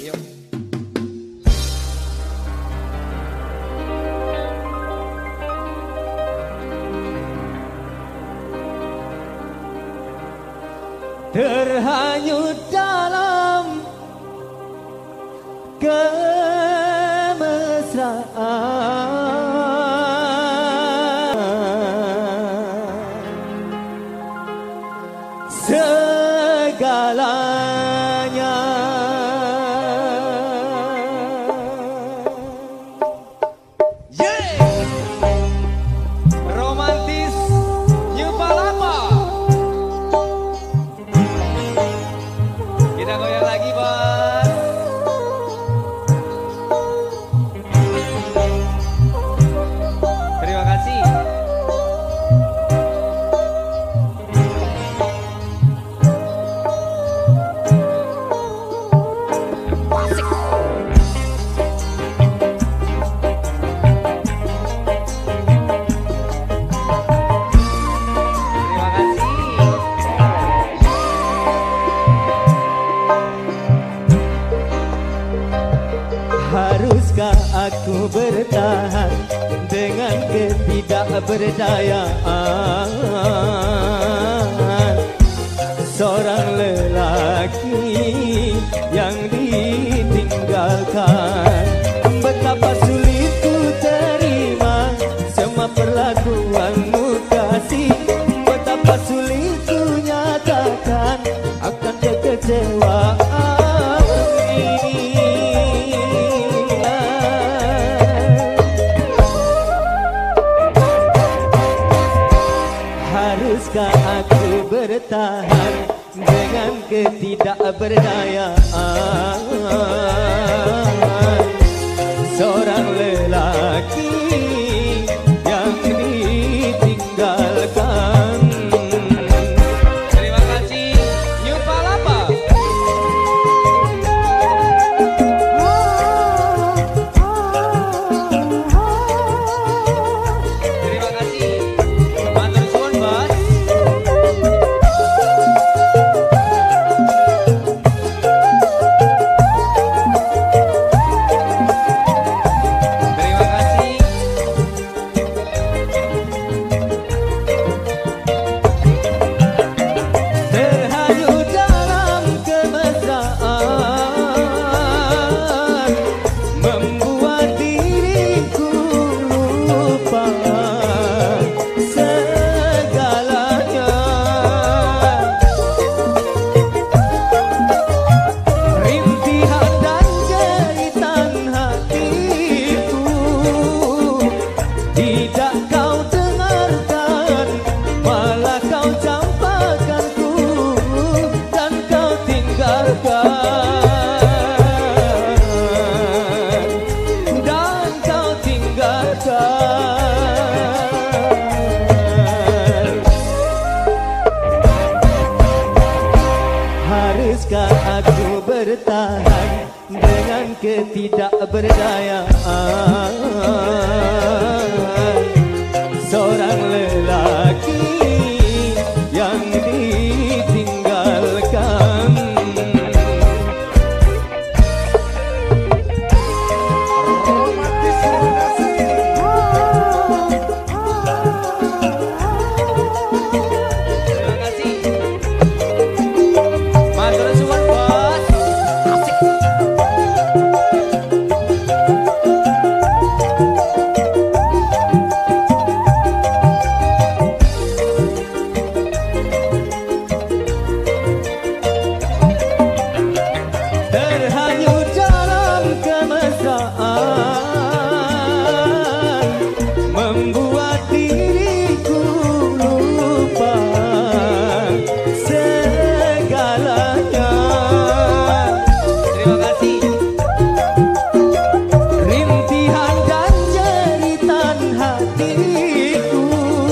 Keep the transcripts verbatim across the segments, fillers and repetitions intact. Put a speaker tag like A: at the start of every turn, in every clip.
A: Yuk.
B: Terhanyut dalam kemesraan segalanya.
A: Yeah. Romantis New Palapa. Kita goyang lagi, Bos. Terima kasih.
B: Haruskah aku bertahan dengan ketidakberdayaan seorang lelaki yang ditinggalkan? Betapa sulit ku terima semua perlakuanmu kasih, betapa sulit ku nyatakan akan kekecewaan. Haruskah aku bertahan dengan ketidakberdayaan seorang lelaki yang ditinggalkan?
A: Terima kasih New Palapa. Terima kasih. Matur suwun, Bos. Terima kasih.
B: Terhanyut dalam kemesraan membuat diriku lupa segalanya. Rintihan dan jeritan hatiku tidak kau dengarkan, malah kau campakkanku dan kau tinggalkan, dan kau tinggalkan. Haruskah aku bertahan dengan ketidakberdayaan seorang lelaki yang ditinggalkan?
A: Terima kasih. Matur suwun, Bos. Asik.
B: Terhanyut dalam kemesraan membuat diriku lupa segalanya.
A: Terima kasih.
B: Rintihan dan jeritan hatiku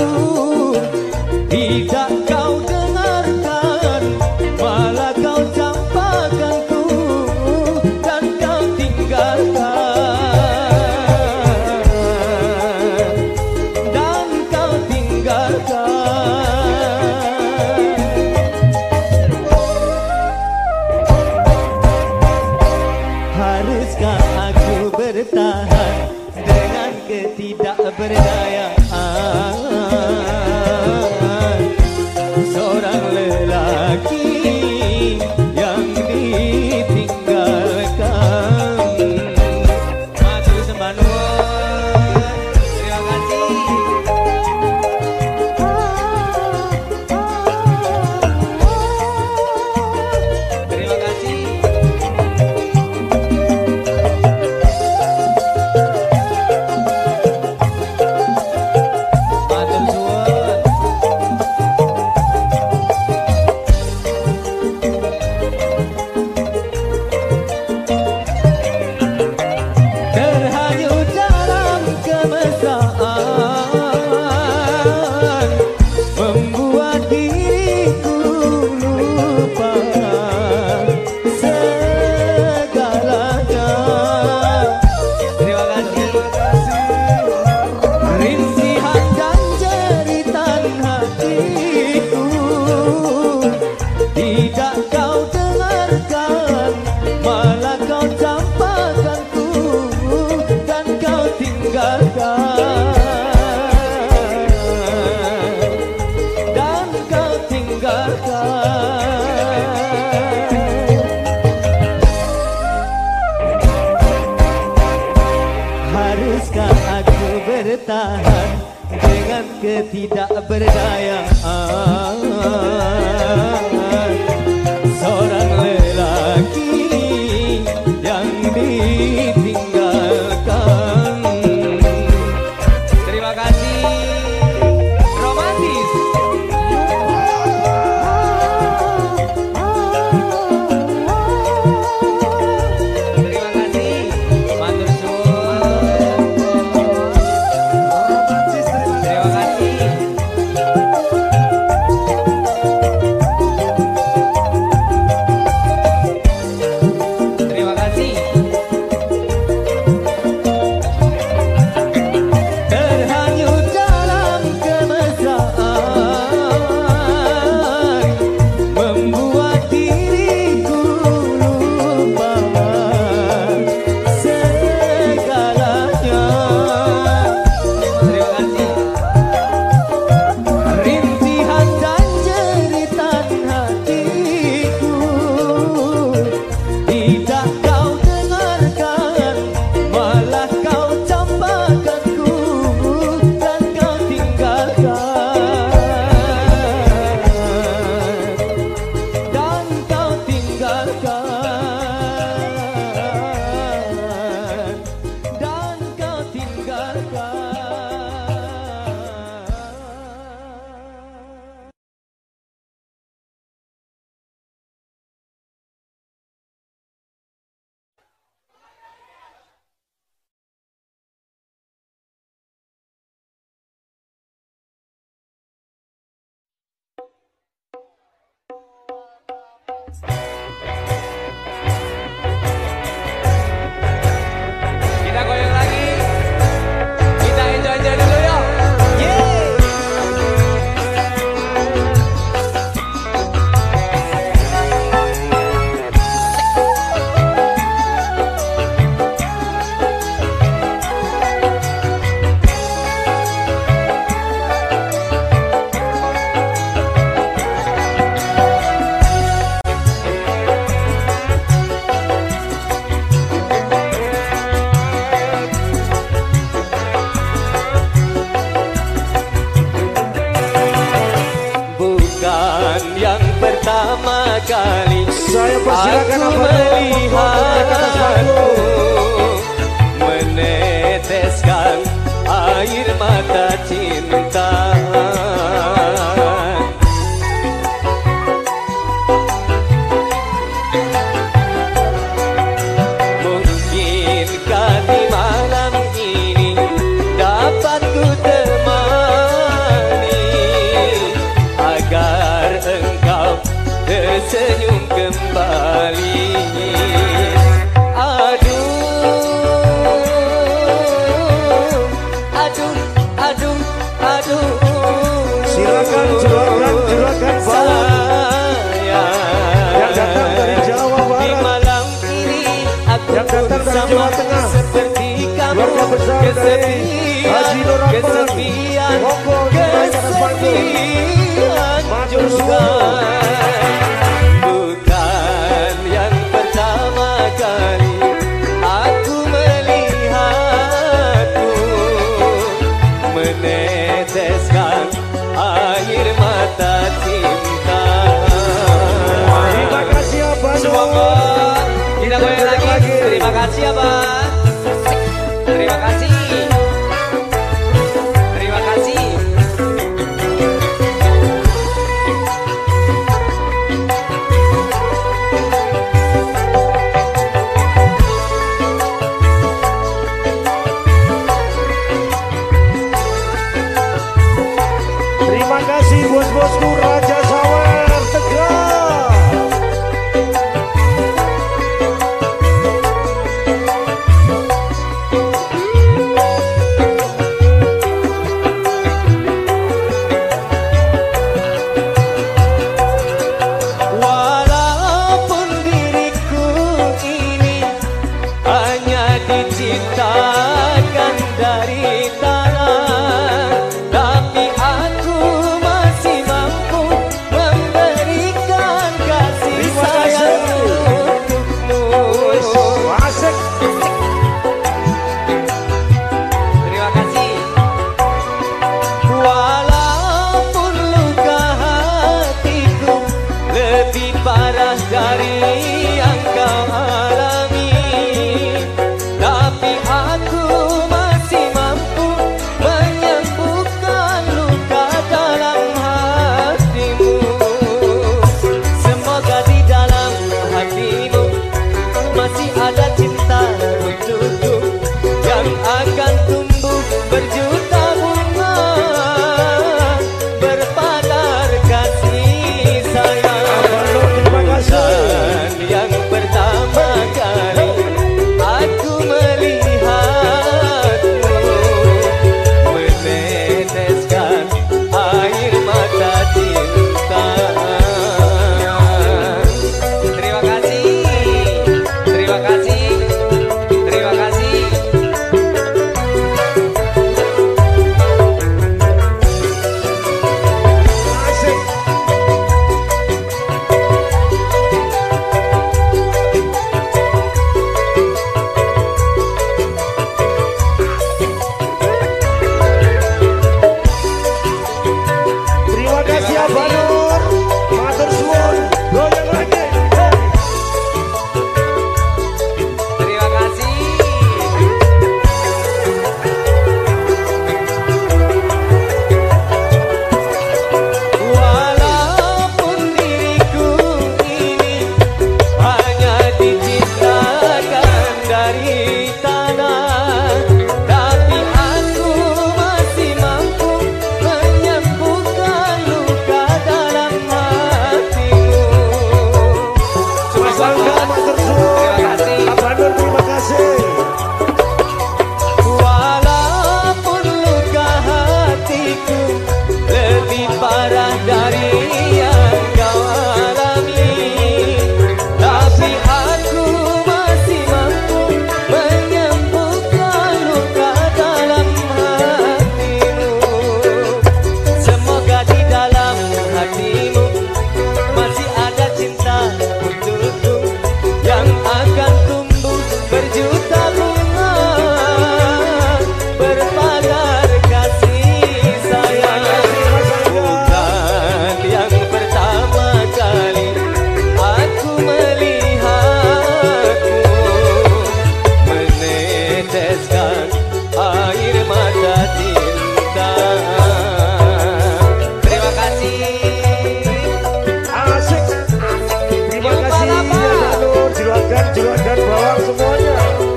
B: tidak kau dengarkan, malah kau campakkanku dan kau tinggalkan, dan kau tinggalkan. berdaya. Seorang lelaki yang ditinggalkan.
A: Terima kasih. Romantis. Terima kasih. Matur suwun. Terima kasih. Terima kasih.
B: Terhanyut dalam kemesraan, membuat diriku lupa segalanya.
A: Terima kasih.
B: Rintihan dan jeritan hatiku tidak kau dengarkan, malah kau campakkanku dan kau tinggalkan. Dan kau tinggalkan. Dan kau tinggalkan.
A: Kita goyang lagi. Kita enjoy-enjoy dulu yuk.
B: Bukan yang pertama kali
C: Saya persilakan
B: aku
C: Abang Nur
B: melihatmu meneteskan air mata cinta. Mungkinkah di malam ini dapat ku temani agar engkau tersenyum kembali. Aduh, aduh, aduh, aduh.
C: Silakan juragan, juragan Baut yang datang dari Jawa
B: Di
C: Barat,
B: malam ini aku
C: yang datang dari
B: sama
C: Jawa Tengah,
B: seperti kamu.
C: keluarga besar dari
B: Kesepian,
C: Haji Nur Rahman,
B: kesepian,
C: Monggo dinaikkan atas panggung.
B: kesepian
C: Matur
B: juga.
C: suwun.
B: Bukan yang pertama kali aku melihatmu meneteskan air mata cinta.
C: Terima kasih Abang
A: Semoga
C: Nur.
A: kita goyang lagi. Terima kasih Abang. Terima kasih. Terima kasih.
C: Terima kasih bos-bosku Raja Sawer Tegal.
B: Walaupun diriku ini hanya diciptakan dari tanah, tapi aku masih mampu dari yang kau alami, tapi aku masih mampu menyembuhkan luka dalam hatimu. Semoga di dalam hatimu masih ada cinta untukku yang akan tumbuh berjuta bunga berpagar kasih sayang. Bukan yang pertama kali aku melihatmu meneteskan air mata cinta. Terima kasih.
C: Asik. Terima kasih ya Nur. Juragan, juragan bawang semuanya.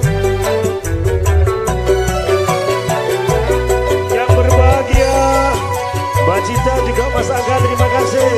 C: Yang berbahagia Mbak Cita juga Mas Angga, terima kasih.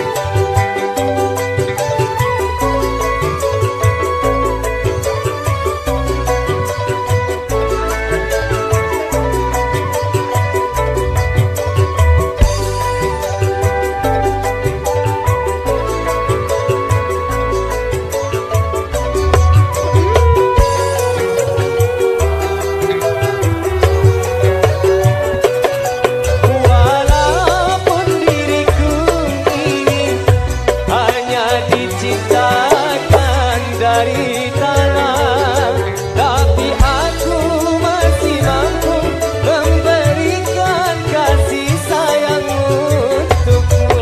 B: Walaupun diriku ini hanya diciptakan dari tanah, tapi aku masih mampu memberikan kasih sayang untukmu.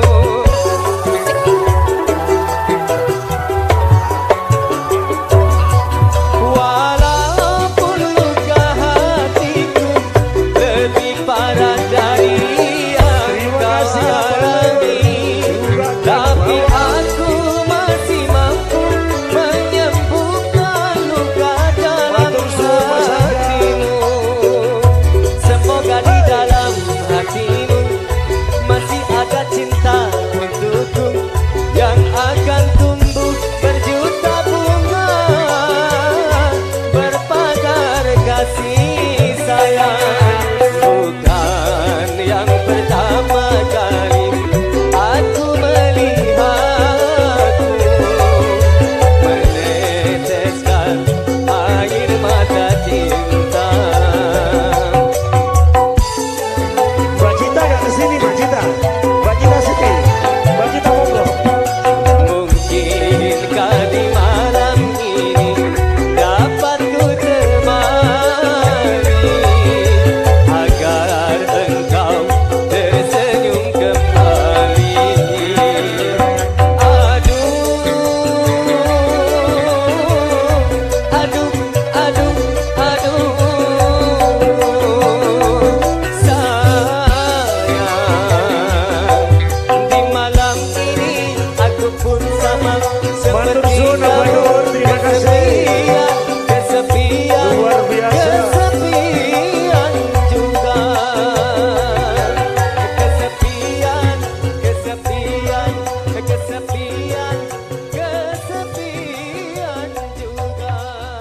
B: Walaupun luka hatiku lebih parah dari yang kau alami, tapi aku masih mampu menyembuhkan luka dalam hatimu. Semoga di dalam hatimu masih ada cinta untukku yang akan tumbuh berjuta bunga berpagar kasih sayang. Bukan yang pertama kali aku melihatmu meneteskan air mata cinta.
C: Mbak Cita gak kesini Mbak Cita. Mbak Cita sini. Mbak Cita monggo.
B: Mungkinkah di malam ini dapat ku temani agar engkau tersenyum kembali. Aduh, aduh, aduh, aduh, sayang, di malam ini aku pun sama seperti
C: Zona
B: kamu,
C: Banur, terima kasih.
B: kesepian, kesepian,
C: Luar biasa.
B: kesepian juga, kesepian, kesepian, kesepian, kesepian juga.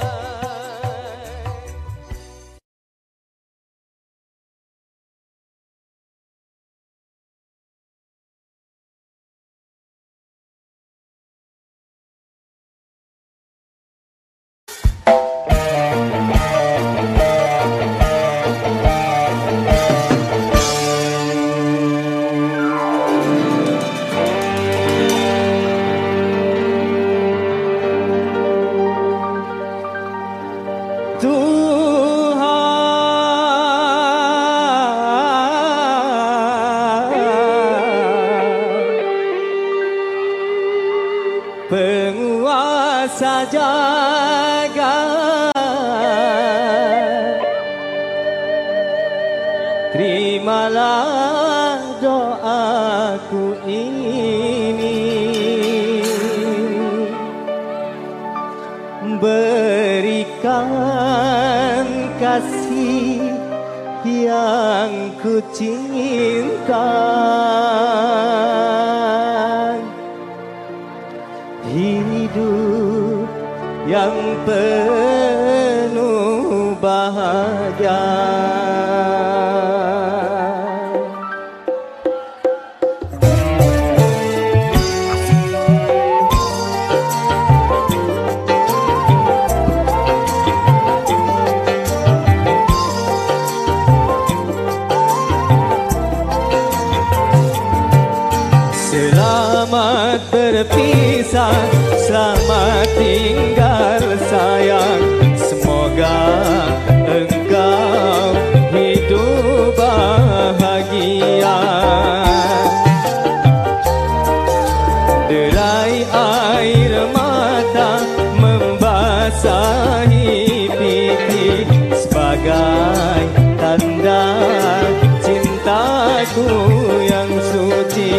B: Tuhan penguasa jagat, terimalah doaku ini, berikan kasih yang ku cinta, hidup yang penuh bahagia. Selamat berpisah, selamat tinggal sayang. Semoga engkau hidup bahagia. Derai air mata membasahi pipi sebagai tanda cintaku yang suci.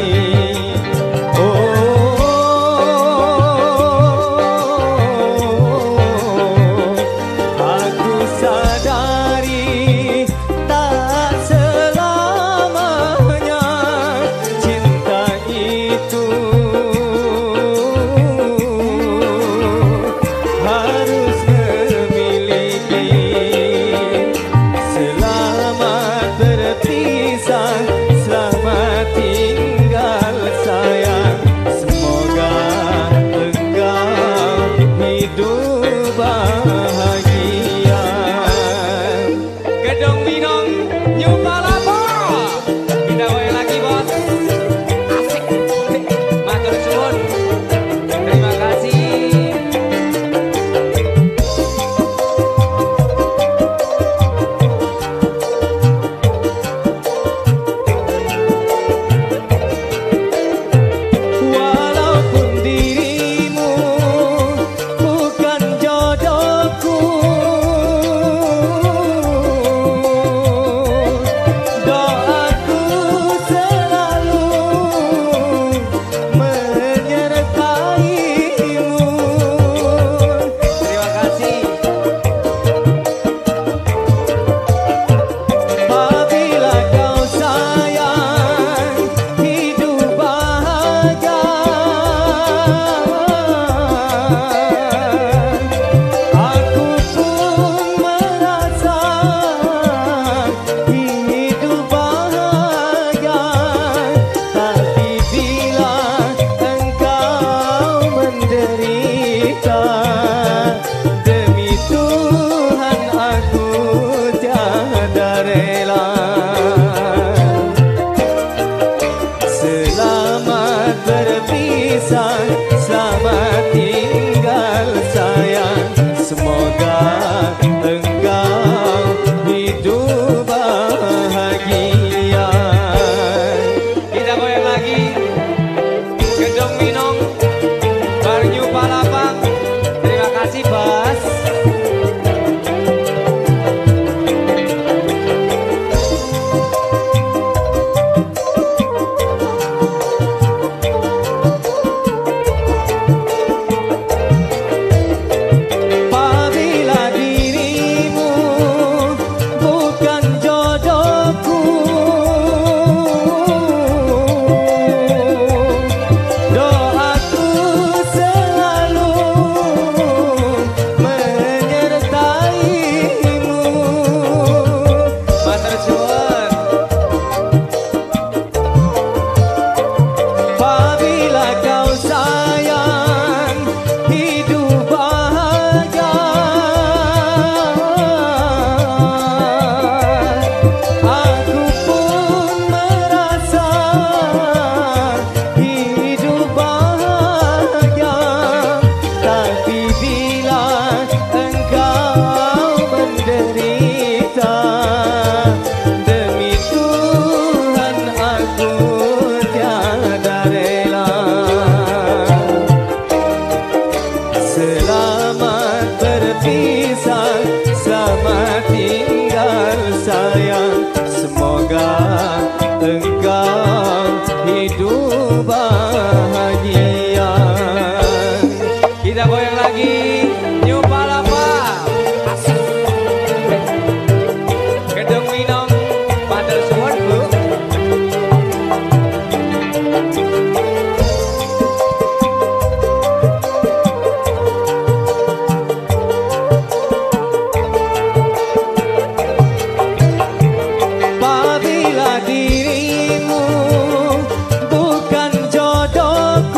B: Apabila dirimu bukan jodoh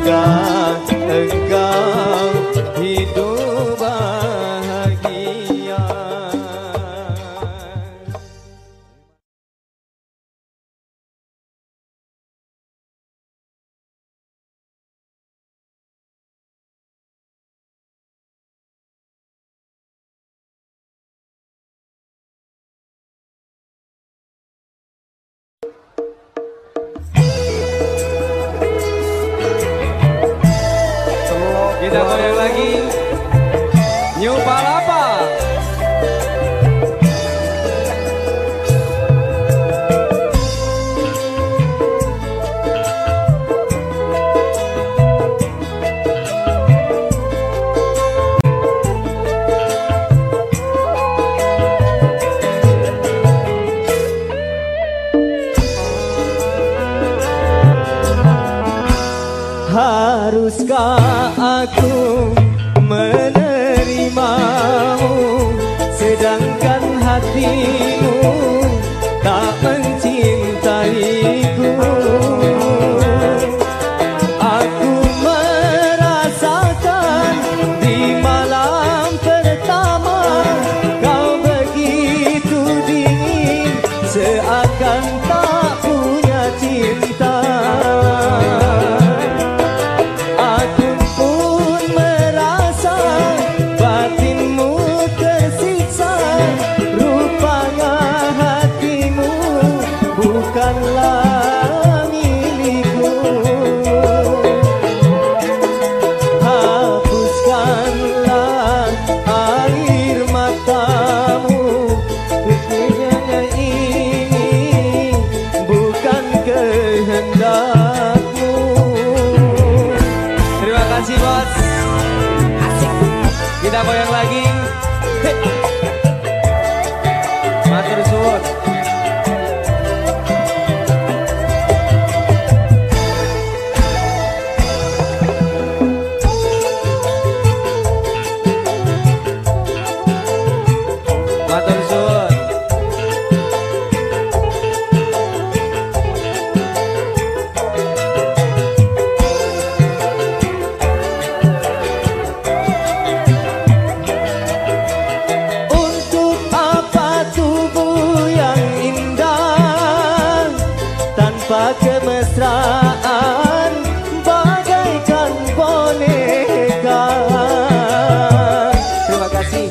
B: semoga engkau hidup bahagia. Kita goyang lagi New Palapa. Haruskah aku menerimamu, sedangkan hatimu tak mencintaiku? Aku merasakan di malam pertama kau begitu dingin, seakan tak punya cinta. Bukanlah milikku. Hapuskanlah air matamu, ketiganya ini bukan kehendakmu. Terima kasih bos. Asik. Kita goyang lagi. Hey. Matur suwun. Kemesraan bagaikan boneka. Terima kasih.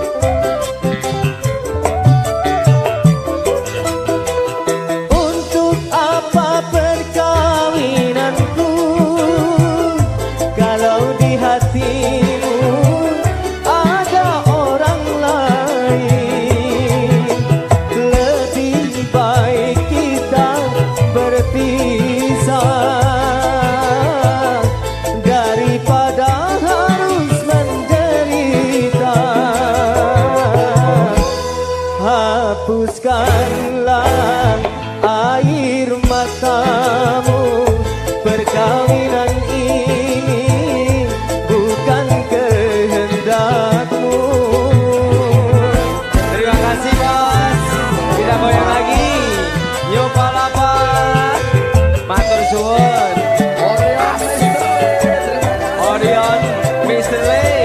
B: Untuk apa perkawinanku kalau di hatimu ada orang lain? Lebih baik kita berpisah daripada harus menderita. Hapuskanlah air matamu, perkawinan ini bukan kehendakmu. Terima kasih bos. Kita goyang lagi New Palapa. Matur suwun. Orion mister Lee.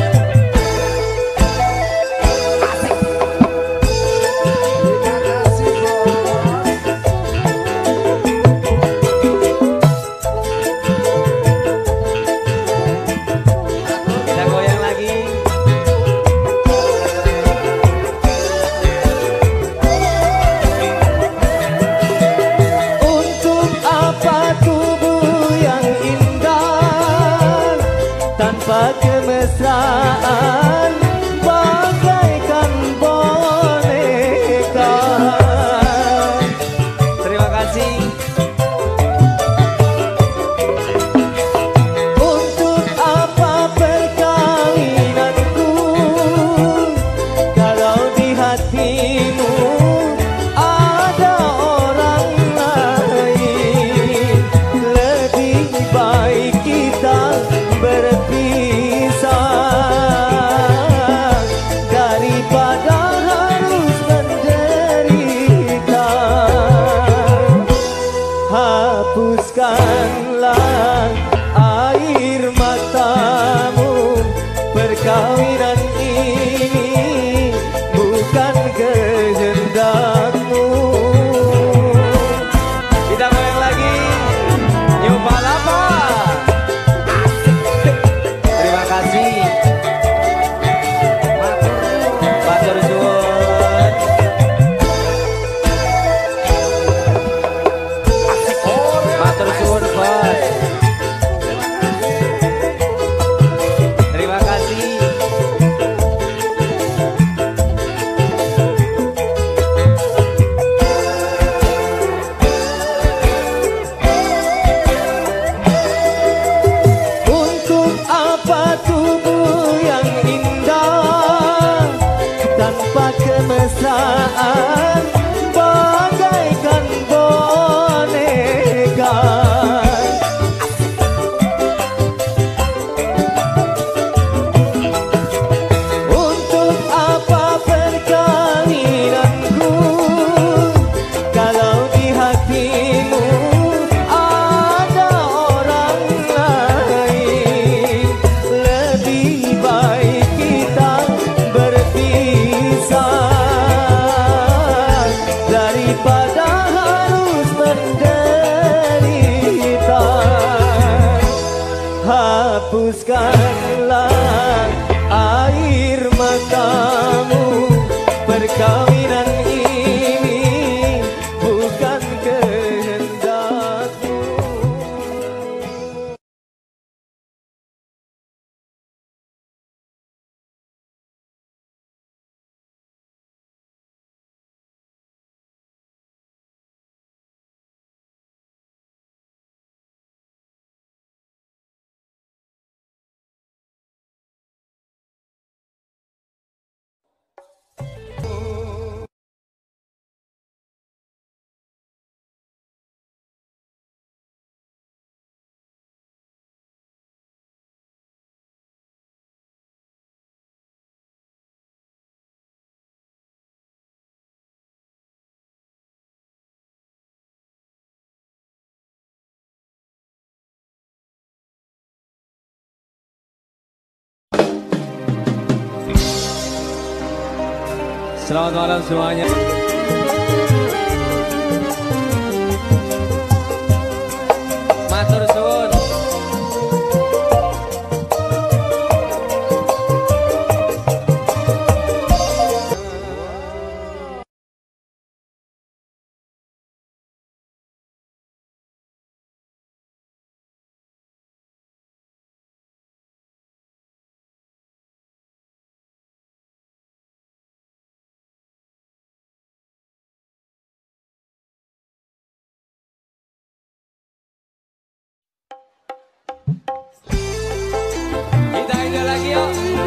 B: Kita goyang lagi. Tanpa kemesraan bagaikan boneka. Terima kasih. Untuk apa perkawinanku kalau di hatimu ada orang lain? Lebih baik kita berpisah daripada harus menderita. Hapuskanlah perasaan bagaikan boneka. Untuk apa perkawinanku kalau di hatimu ada orang lain? Lebih baik kita berpisah daripada harus menderita. Hapuskanlah air matamu, perkawinan ini bukan kehendakmu.
A: Selamat malam semuanya. Matur suwun. Kita ini lagi yuk.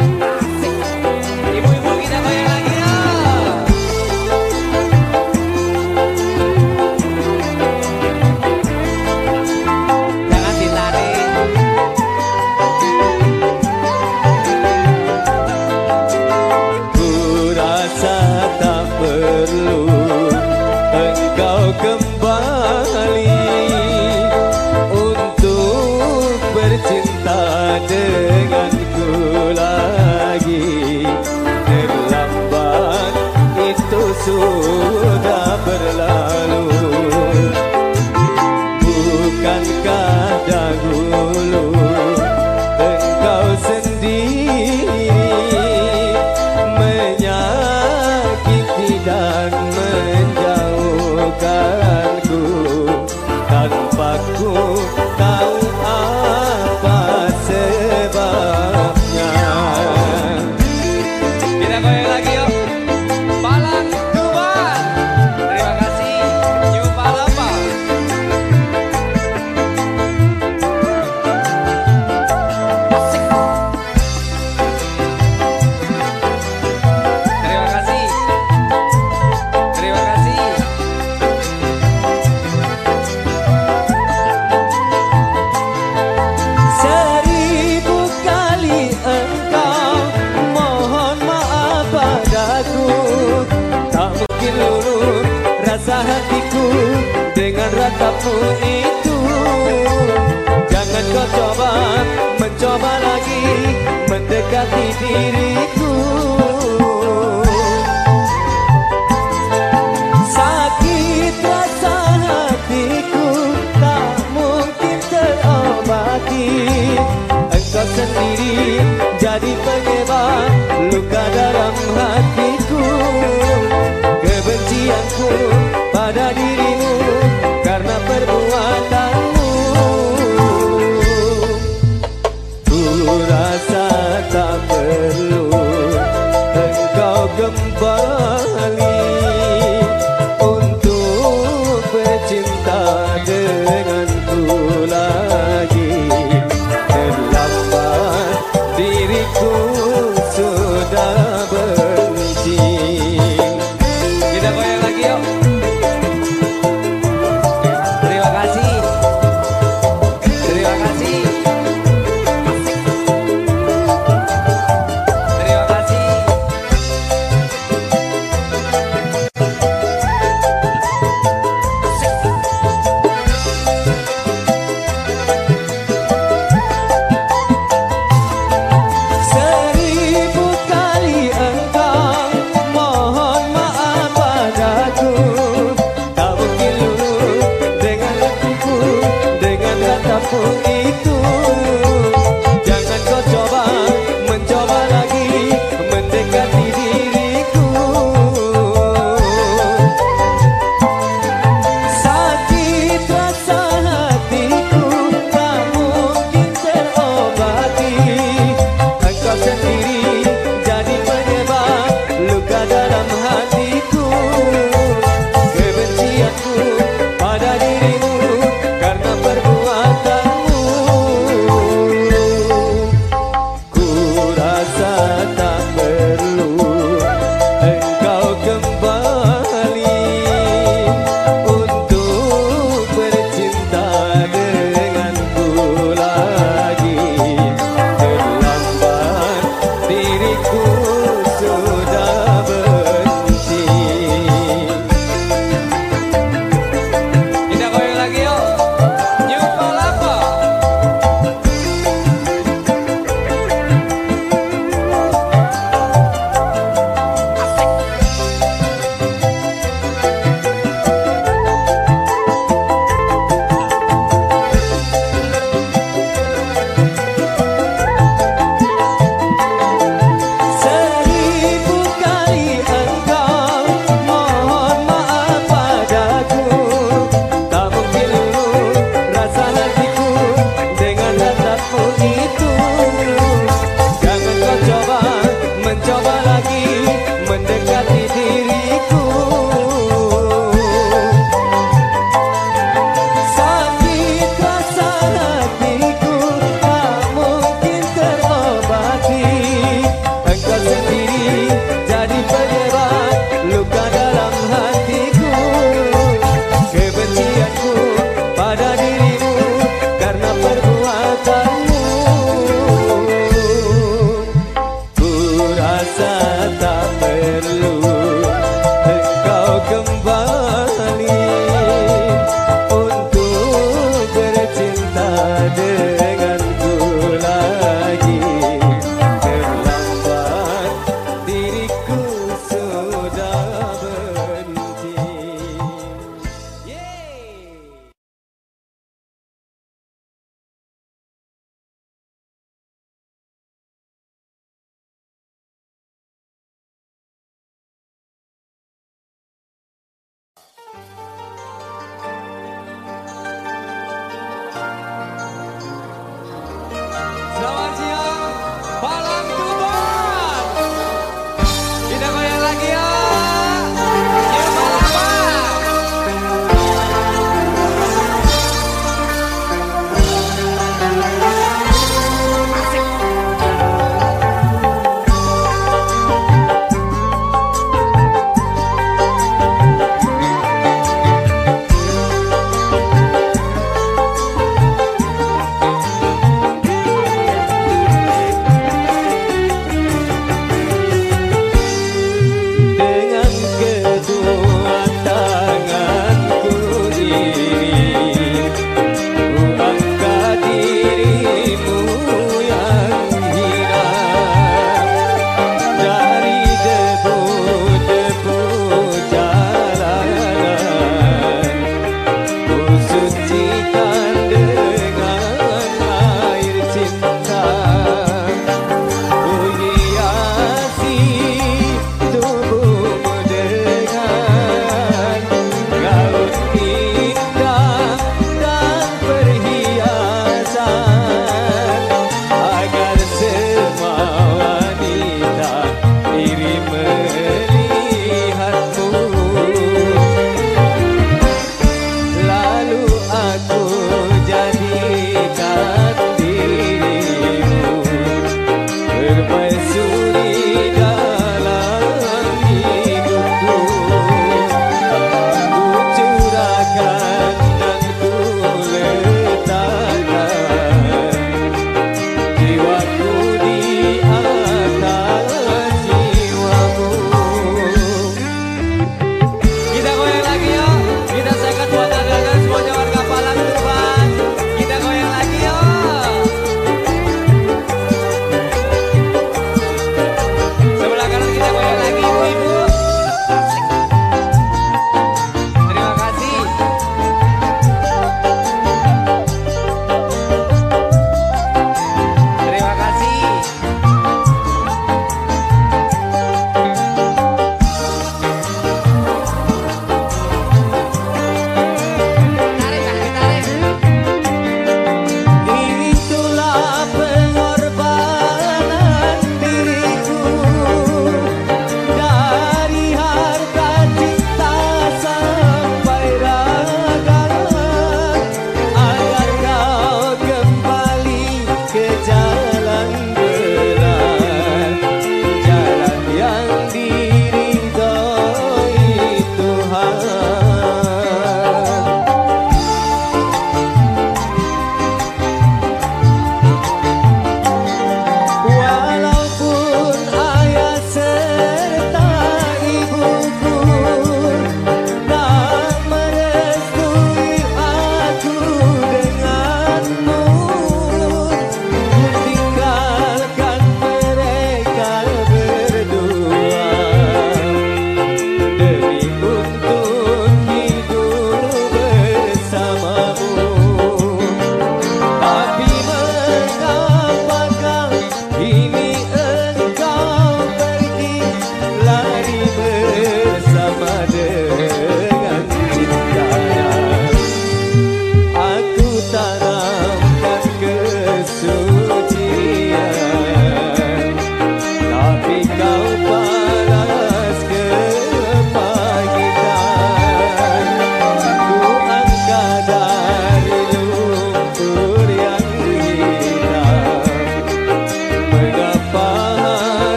A: Ibu-ibu kita goyang lagi yuk. Jangan ditarik.
B: Ku rasa tak perlu engkau kembali untuk bercinta denganku lagi. Terlambat itu sudah berlalu. Bukankah dahulu engkau sendiri menyakiti dan menjauhkanku tanpa ku tahu apa sebabnya.
A: Kita goyang lagi yuk. Palang Tuban. Terima kasih New Palapa. Terima kasih. Terima kasih.
B: Seribu kali engkau mohon maaf padaku, tak mungkin luluh rasa hatiku dengan ratapmu itu. Jangan kau coba mencoba lagi mendekati diriku. Sakit rasa hatiku tak mungkin terobati. Engkau sendiri jadi penyebab luka dalam hatiku. Kebencianku pada dirimu karena perbuatanmu. Ku rasa tak perlu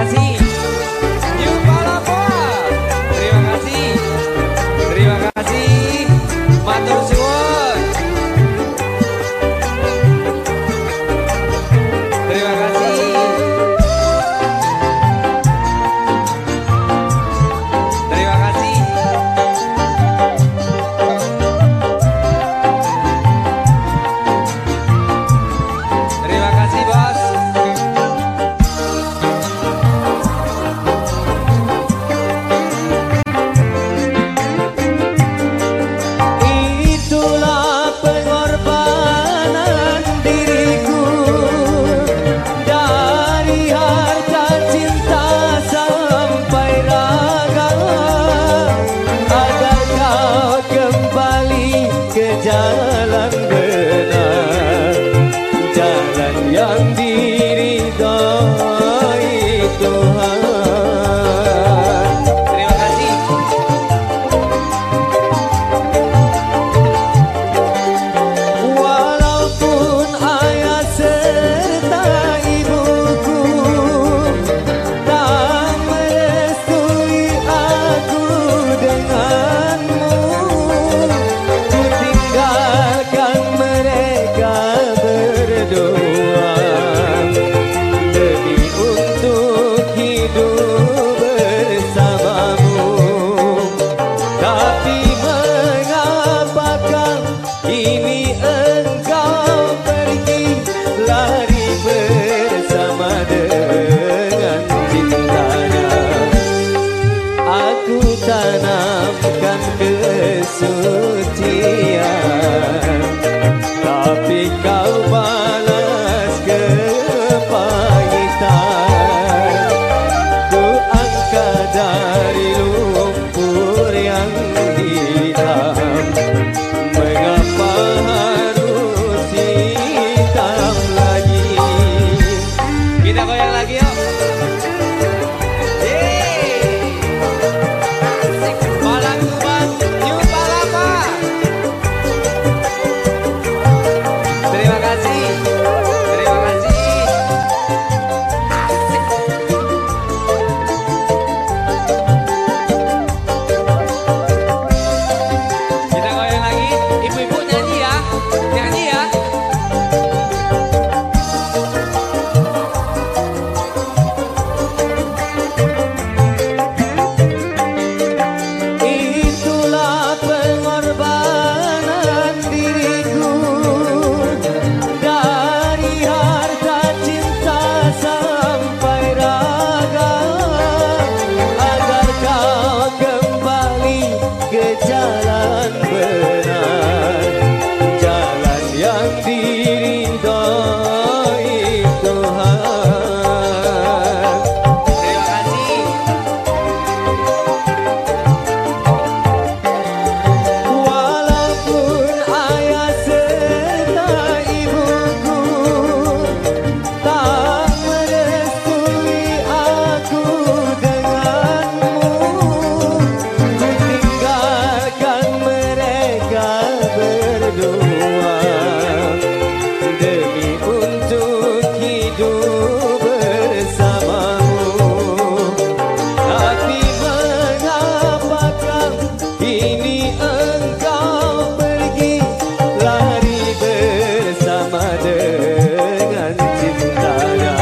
A: kasih. New Palapa. Terima kasih. Terima kasih. Matur suwun. Terima kasih. Terima kasih. Terima kasih, Bos.
B: Itulah pengorbanan diriku, dari harta cinta sampai raga, agar kau kembali ke jalan benar, jalan yang diridhoi Tuhan.
A: Terima kasih.
B: Walaupun ayah serta ibuku tak merestui aku denganmu, ku tinggalkan mereka berdua demi untuk hidup bersamamu. Tapi mengapakah ini engkau pergi lari bersama dengan cintanya? Aku tanamkan kesucian, tapi kau balas kepahitan. Ku angkat dari lumpur yang hitam, mengapa harus hitam lagi?
A: Kita goyang lagi yuk. Yeay. Asik. Malang Tuban, New Palapa. Terima kasih. Terima kasih. Asik. Kita goyang lagi. Ibu-ibu nyanyi ya. Nyanyi ya.
B: Itulah pengorbanan diriku, dari harta cinta sampai raga, agar kau kembali ke jalan benar, jalan yang diridhoi Tuhan.
A: Terima kasih.
B: Walaupun ayah serta ibuku tak merestui aku denganmu, ku tinggalkan mereka berdua demi untuk hidup bersamamu. Tapi mengapakah ini engkau pergi lari bersama dengan cintanya?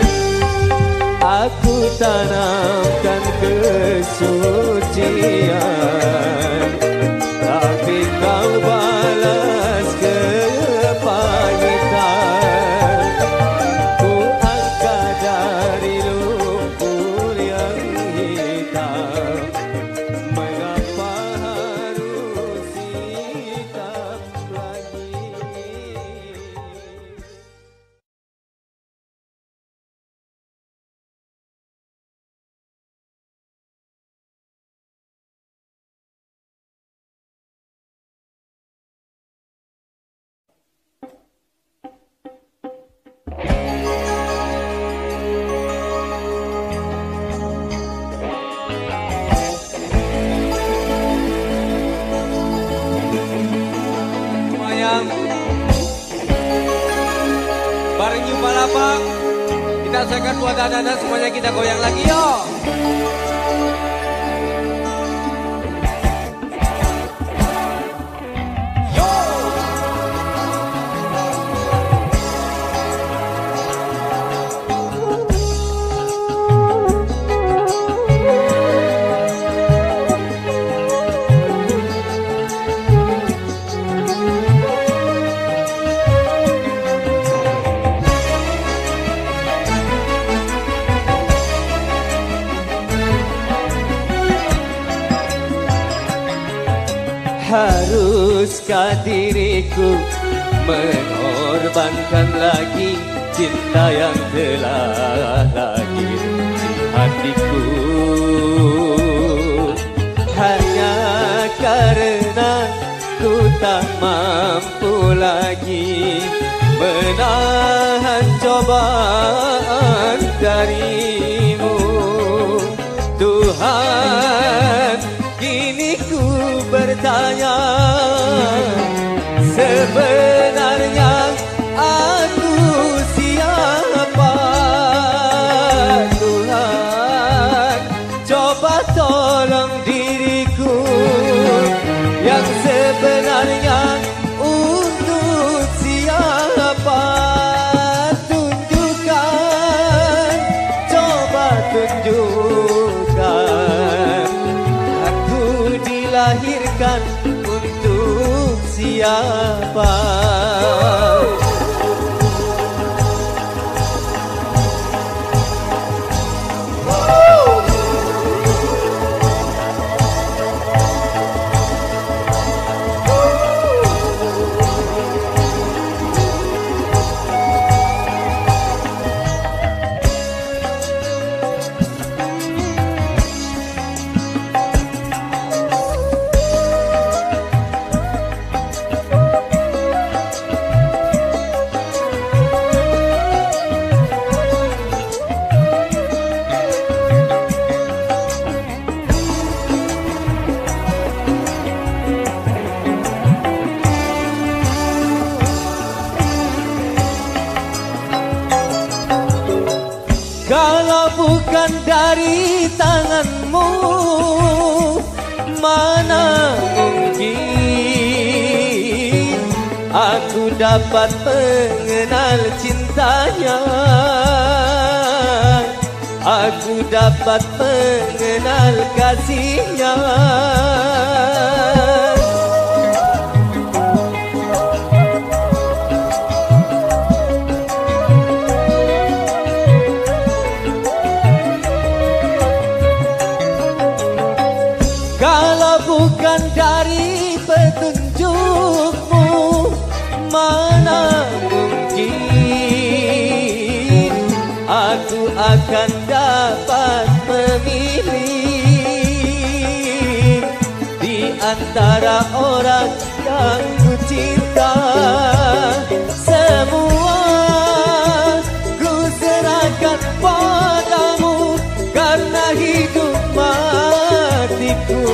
B: Aku tanamkan kesucian, tapi kau balas kepahitan. Ku angkat dari lumpur yang hitam,
A: dirasakan buat anak-anak semuanya, kita goyang lagi yuk.
B: Haruskah diriku mengorbankan lagi cinta yang telah lahir di hatiku, hanya karena ku tak mampu lagi menahan cobaan darimu. Tuhan, kini ku bertanya, sebenarnya aku siapa? Tuhan, coba tolong diriku yang sebenarnya untuk siapa? Tunjukkan, coba tunjukkan, aku dilahirkan untuk siapa? Kalau bukan dari tanganmu, mana mungkin aku dapat mengenal cintanya, aku dapat mengenal kasihnya. Kalau bukan dari petunjukmu, mana mungkin aku akan dapat memilih di antara orang yang ku cinta. Semua ku serahkan padamu, karena hidup matiku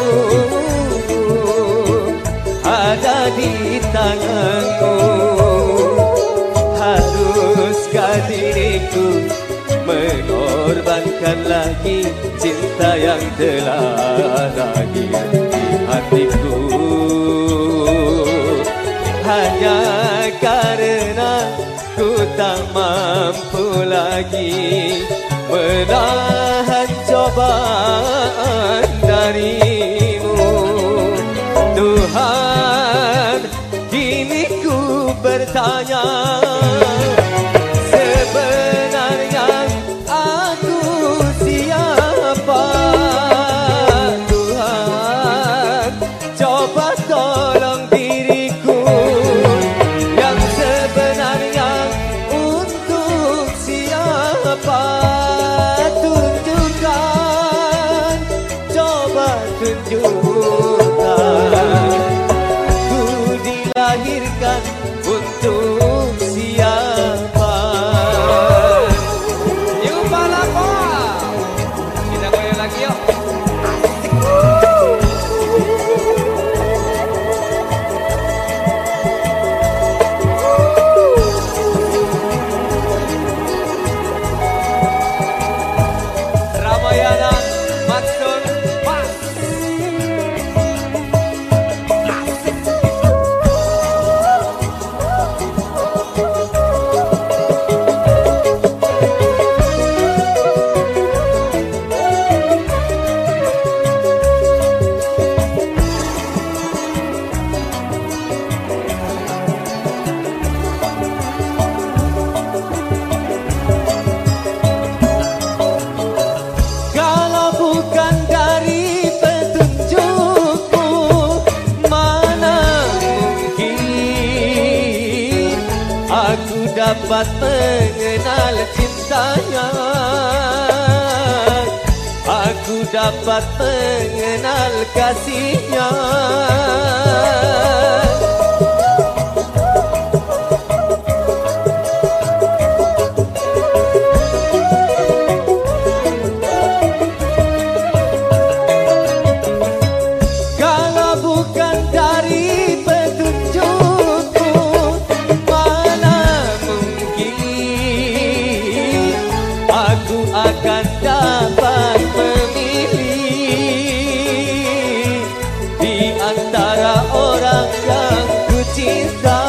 B: ada di tanganmu. Haruskah diriku mengorbankan lagi cinta yang telah lahir di hatiku, hanya karena ku tak mampu lagi menahan cobaan darimu. Tuhan, kini ku bertanya, sebenarnya aku siapa? Tuhan, coba tolong diriku yang sebenarnya untuk siapa? Tunjukkan, coba tunjukkan, ku dilahirkan untuk siapa?
A: Yuk Palapa, kita goyang lagi yuk.
B: mengenal cintanya, aku dapat mengenal kasihnya. Kalau bukan dari petunjukku, mana mungkin aku akan dapat memilih di antara orang yang ku cinta.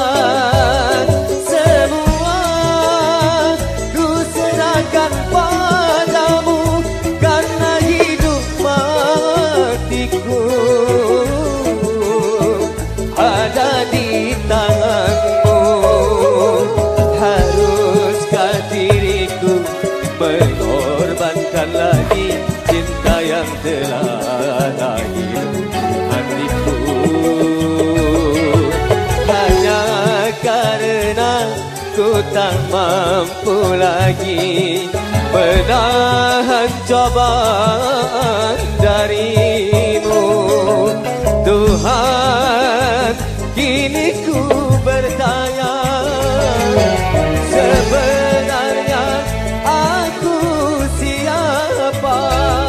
B: Semua ku serahkan padamu, karena hidup matiku ada di tanganmu. Haruskah diriku mengorbankan lagi cinta yang telah lahir hatiku, hanya karena ku tak mampu lagi menahan cobaan darimu. Tuhan, kini ku bertanya, sebenarnya aku siapa?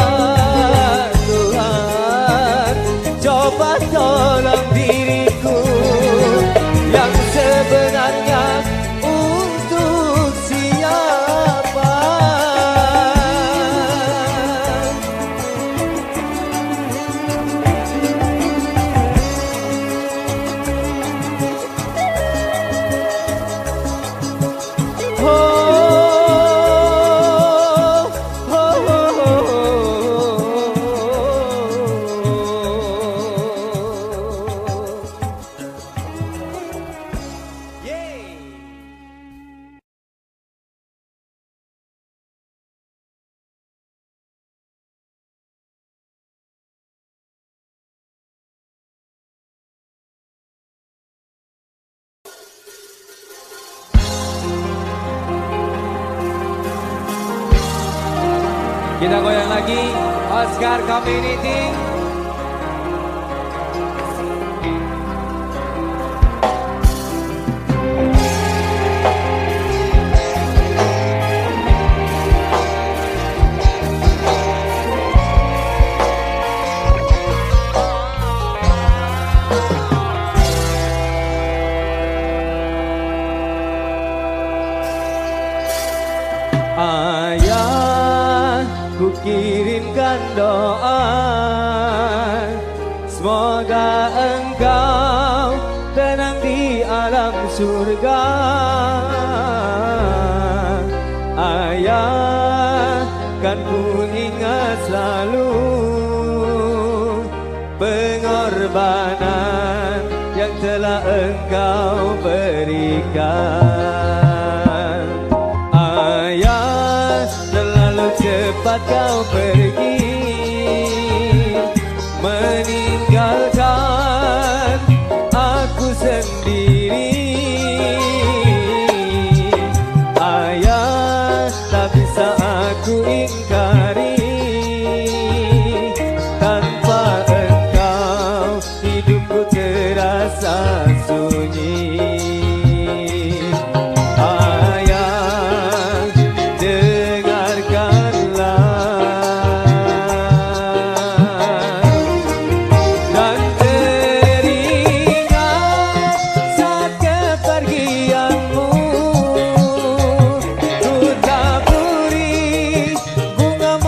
B: Tuhan, coba tolong diriku yang sebenarnya untuk siapa?
A: Kita goyang lagi, Oscar Community.
B: Ayah, ku kirimkan doa, semoga engkau tenang di alam surga. Ayah, kan ku ingat selalu pengorbanan yang telah engkau berikan. Ayah, terlalu cepat kau pergi, meninggalkan aku sendiri. Ayah, tak bisa aku ingkari, tanpa engkau hidupku terasa sunyi. Bunga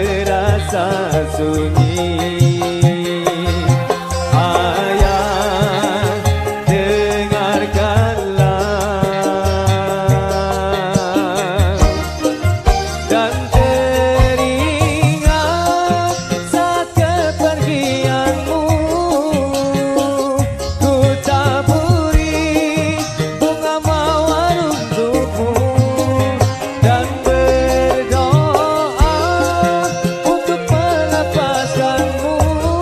B: terasa sunyi. Ayah, dengarkanlah dan teringat saat kepergianmu. Ku taburi bunga mawar untukmu dan berdoa untuk melepaskanmu.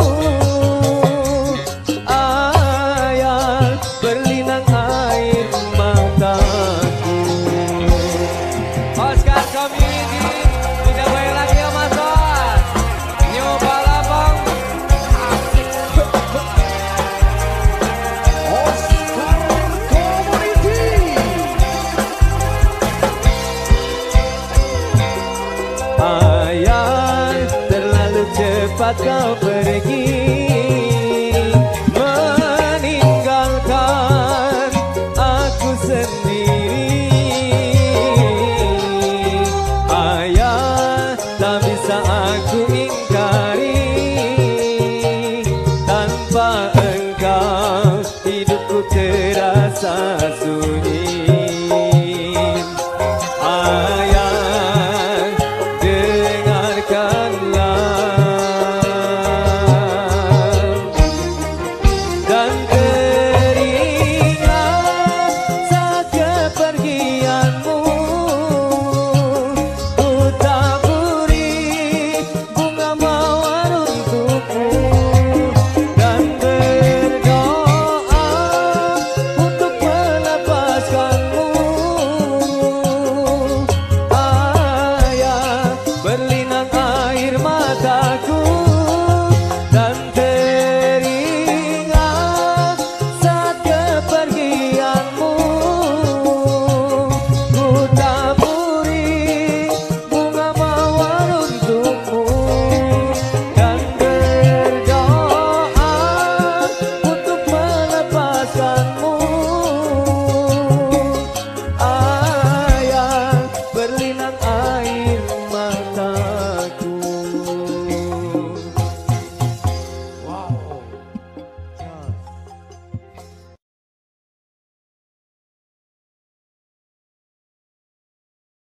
B: Ayah, berlinang air mataku.
A: Oscar Community tidak boleh lagi ya Mas Bos. New Palembang
C: Oscar Community.
B: Ayah, terlalu cepat kau pergi.